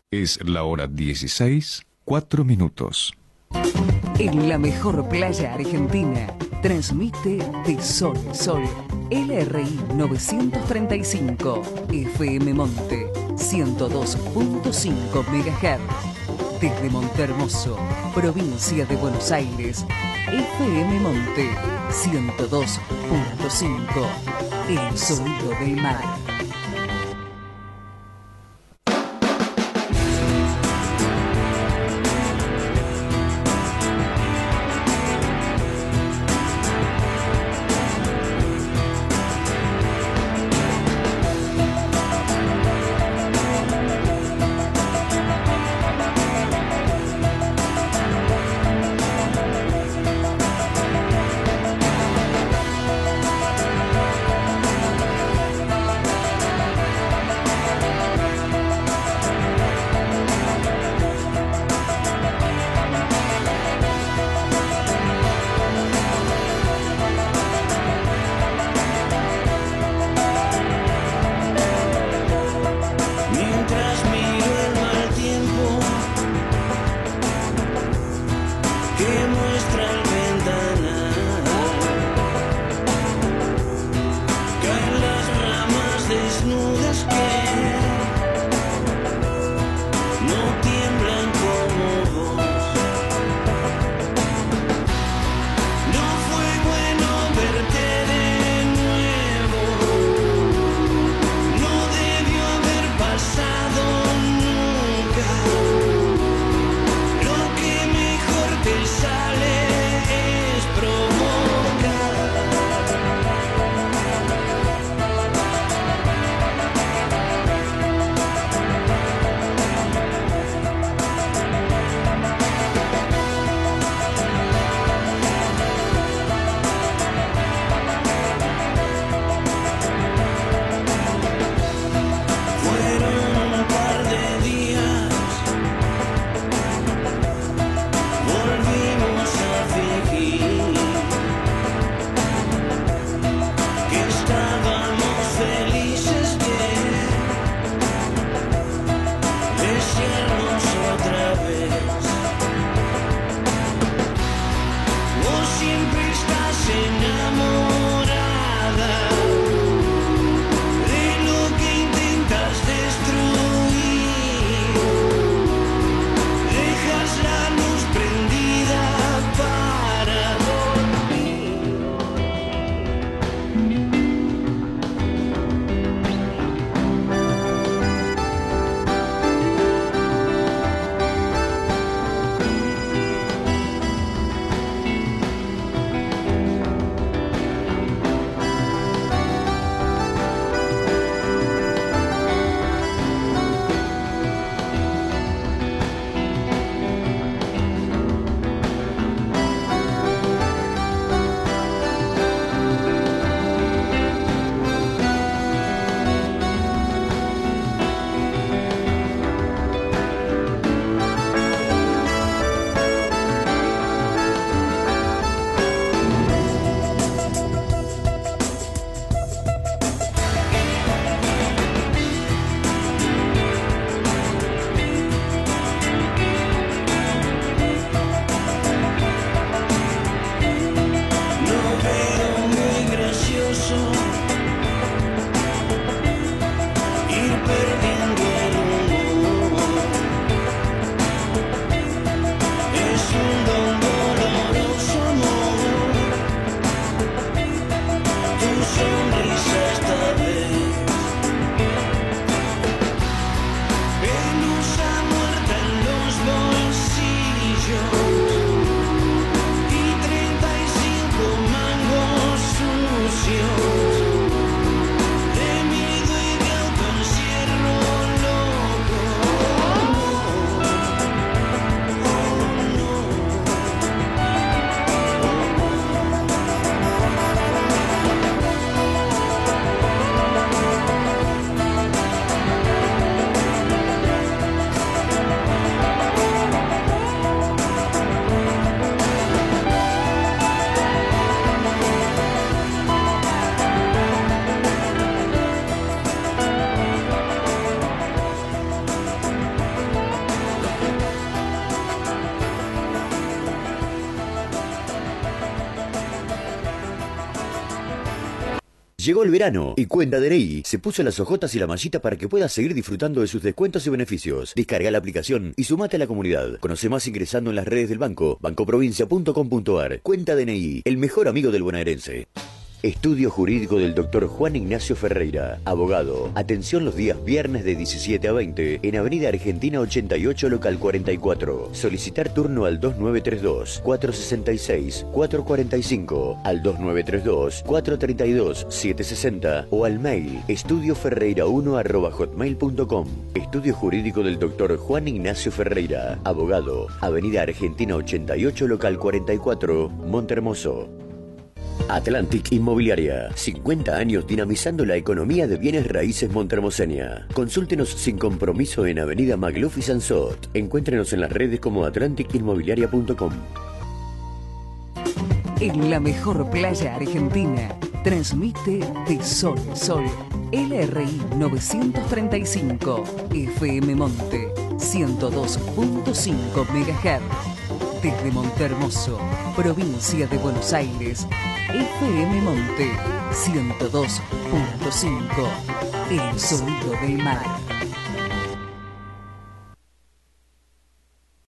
Es la hora 16, 4 minutos. En la mejor playa argentina, transmite de Sol a Sol. LRI 935, FM Monte, 102.5 MHz. Desde Montehermoso, provincia de Buenos Aires, FM Monte, 102.5. El sonido del mar. Llegó el verano y Cuenta DNI se puso las hojotas y la mallita para que puedas seguir disfrutando de sus descuentos y beneficios. Descarga la aplicación y sumate a la comunidad. Conoce más ingresando en las redes del banco, bancoprovincia.com.ar. Cuenta DNI, el mejor amigo del bonaerense. Estudio Jurídico del Dr. Juan Ignacio Ferreira, abogado. Atención los días viernes de 17 a 20 en Avenida Argentina 88, local 44. Solicitar turno al 2932-466-445, al 2932-432-760 o al mail estudioferreira1@hotmail.com. Estudio Jurídico del Dr. Juan Ignacio Ferreira, abogado. Avenida Argentina 88, local 44, Montehermoso. Atlantic Inmobiliaria, 50 años dinamizando la economía de bienes raíces montermoseña. Consúltenos sin compromiso en Avenida Magluf y Sansot. Encuéntrenos en las redes como atlanticinmobiliaria.com. En la mejor playa argentina, transmite de sol a sol. LRI 935, FM Monte, 102.5 MHz. Desde Montehermoso, provincia de Buenos Aires, FM Monte 102.5, el sonido del mar.